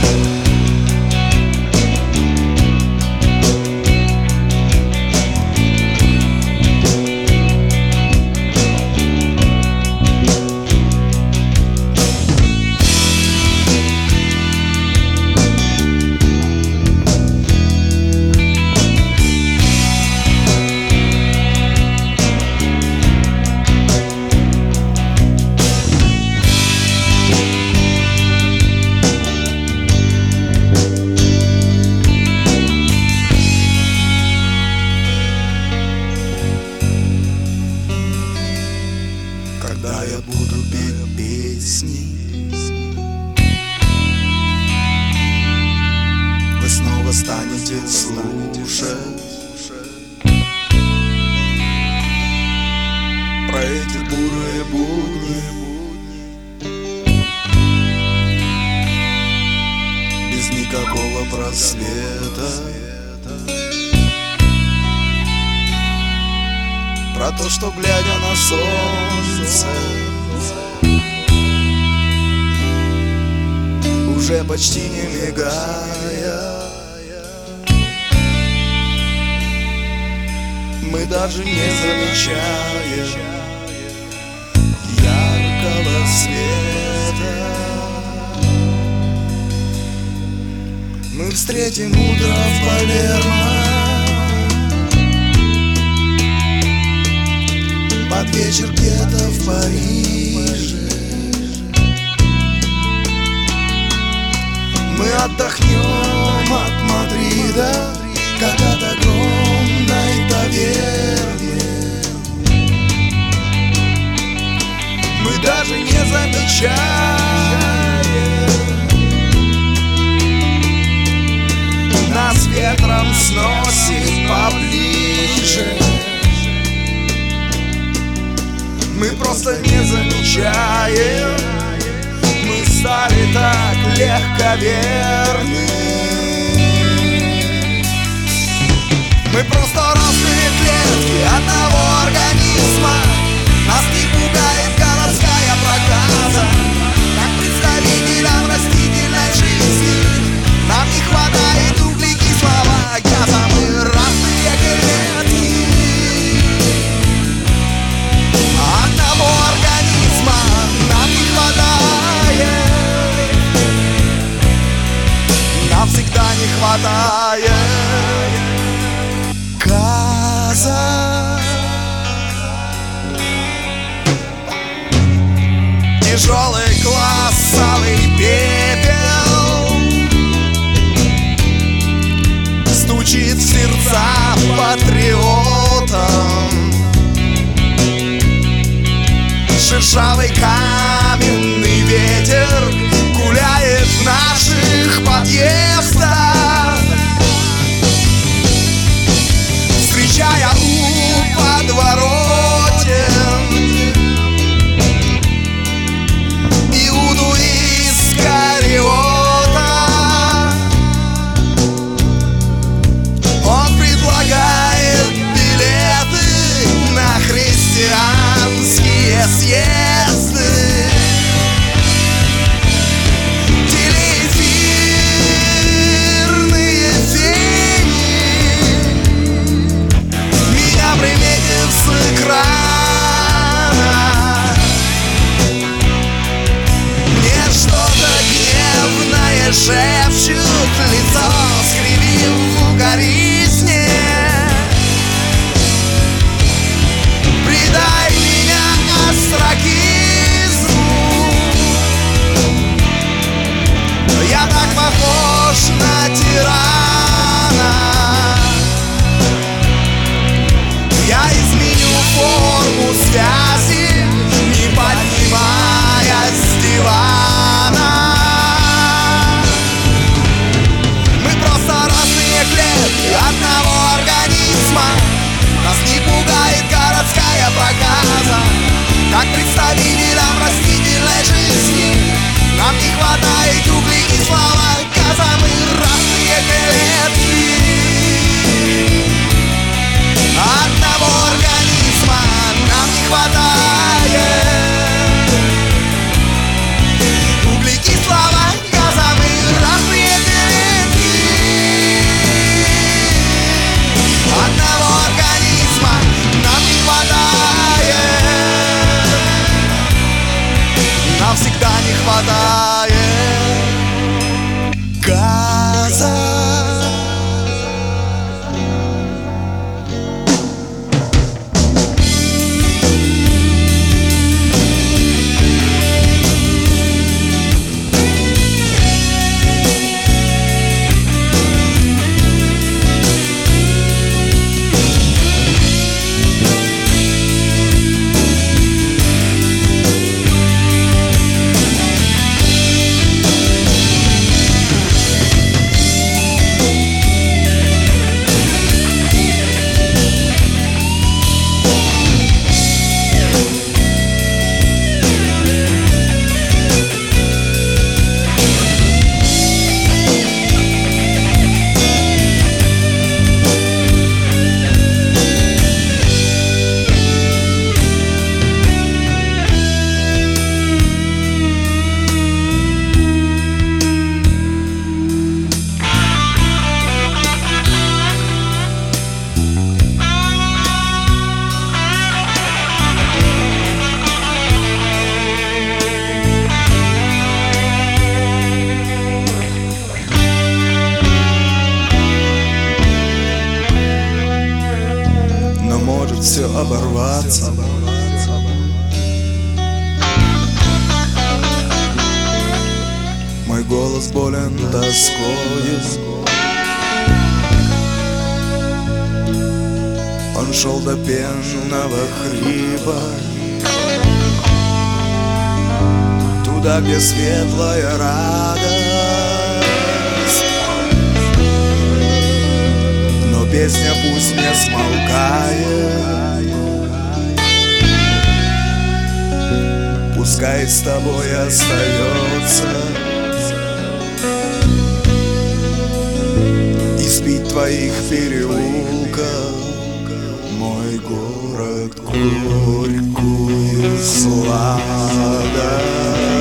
Когда я буду петь песни, вы снова станете слушать про эти бурые будни, без никакого просвета, про то, что, глядя на солнце, уже почти не мигая, мы даже не замечаем яркого света. Мы встретим утро в Палермо под вечер где-то в Париже. Мы отдохнем от Мадрида, как от огромной таверны. Мы даже не замечаем нас ветром сносит поближе. Мы просто не замечаем, мы стали так легковерны. Мы просто разные клетки одного организма. Нас не пугает городская проказа, как представителям растительной жизни. Нам не хватает углекислого газа. Мы разные клетки одного организма. Нам не хватает, нам всегда не хватает газа. Тяжелый классовый пепел стучит в сердца патриотам. Шершавый каменный ветер гуляет в наших подъездах, встречая у подворотен Иуду Искариота. Он предлагает билеты на христианские съезды. Телеэфирные тени, меня приметив с экрана, мне что-то гневное шепчут, лицо скривив в укоризне. Предай меня остракизму, я так похож на тирана. Я изменю форму связи, не поднимаясь с дивана. Мы просто разные клетки все оборваться. Мой голос болен тоскою. Он шел до пенного хрипа, туда, где светлая радость. Но песня пусть не смолкает, пускай с тобой остается. И спит в твоих переулках мой город горькую сладость.